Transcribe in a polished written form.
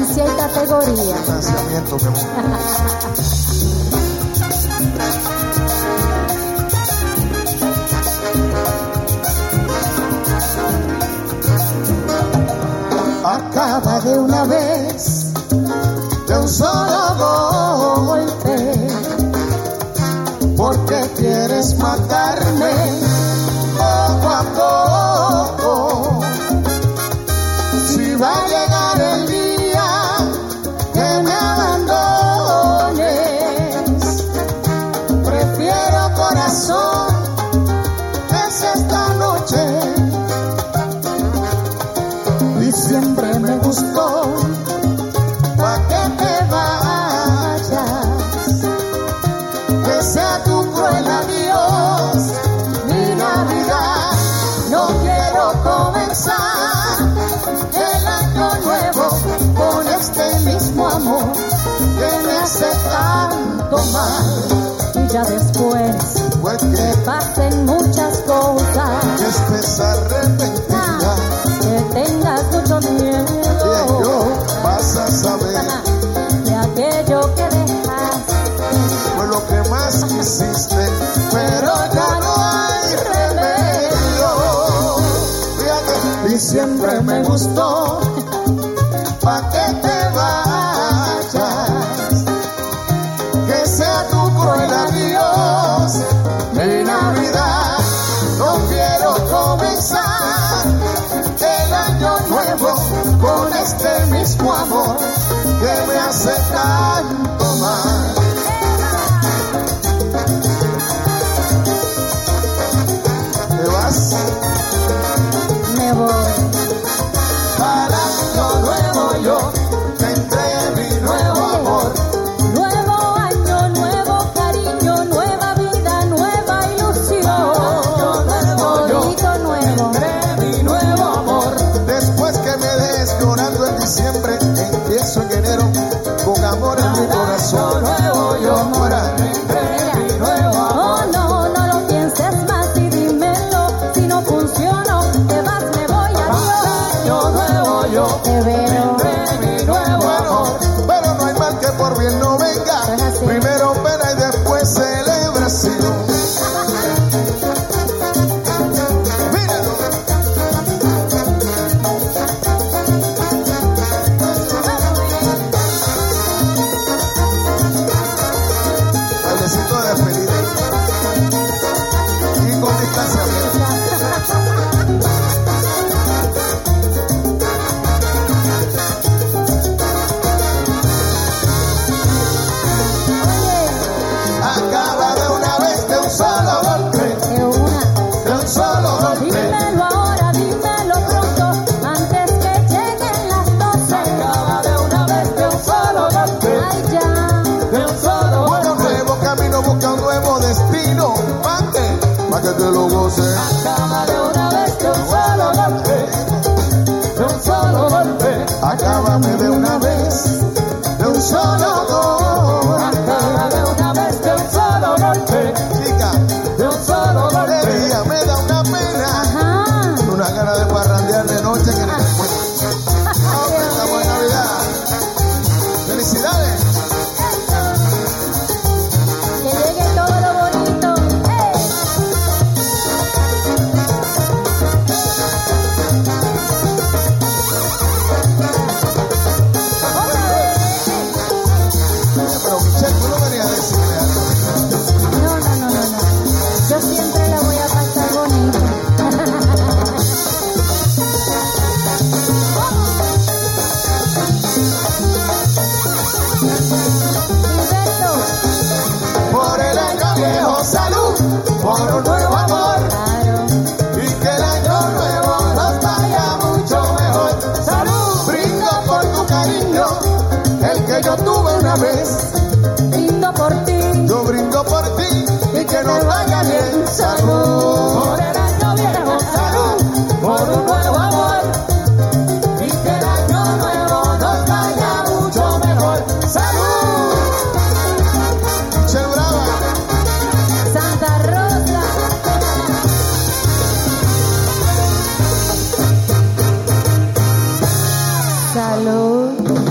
elegancia y categoría. Financiamiento, mi amor. Acaba de una vez, de un solo golpe, porque quieres matarme poco a poco. Si va a llegar el día que me abandones, prefiero, corazón, que es esta noche. Y siempre me gustó pa' que te vayas, que sea tu cruel adiós mi Navidad. No quiero comenzar el año nuevo con este mismo amor que me hace tanto mal. Y ya después que pasen muchas cosas, que estés arrepentida, que tengas mucho miedo, vas a saber de aquello que dejaste fue lo que más quisiste, pero ya no hay remedio. Fíjate, y siempre me gustó pa' que te vayas, que sea tu cruel adiós mi Navidad. No quiero comenzar el año nuevo con este mismo amor que me hace tanto mal. te vas. Me voy para el año nuevo, yo tendré mi nuevo amor. Nuevo año, nuevo cariño, nueva vida, nueva ilusión. Bonito nuevo, tendré mi nuevo amor. Después que me dejes llorando en diciembre, empiezo en enero con amor en mi corazón. Nuevo yo, Fuera. tendré mi nuevo amor. Oh, no, no lo pienses más y dímelo. Si no funciono, te vas, me voy, adiós. Año nuevo yo, te veo, tendré mi nuevo amor. Pero no hay mal que por bien no venga. Es así. Primero pena y después celebración. Míralo. Bailecito de despedida. Y con distanciamiento. Acaba de una vez, de un solo golpe, De una, de un solo golpe. dímelo ahora, dímelo pronto, antes que lleguen las 12. Acaba de una vez, de un solo golpe. Ay, ya, de un solo Bueno, golpe. nuevo camino, busca un nuevo destino. Pa' que te lo goces. Acaba de una vez, de un solo golpe. De un solo golpe. Acábame de una vez, de un solo golpe. Acaba de una vez, de un solo golpe. Chica, De un solo de golpe. día me da una pena, Ajá. una gana de parrandear de noche que ni te cuento. Estamos en Navidad. Felicidades. Que llegue todo lo bonito. ¡Eh! Otra vez. Pero Michelle, tú no venías a decirme algo. No. Yo siempre la voy a pasar bonito. Gilberto. Por el año viejo, salud, por un nuevo amor. Claro. Y que el año nuevo nos vaya mucho mejor. Salud. Brindo por tu cariño, el que yo tuve una vez. Brindo por ti. Yo brindo por ti y que nos vaya bien. Salud. Por el año viejo. Salud. Por un nuevo amor. Y que el año nuevo nos vaya mucho mejor. Salud. Michelle Brava. Santa Rosa. Salud.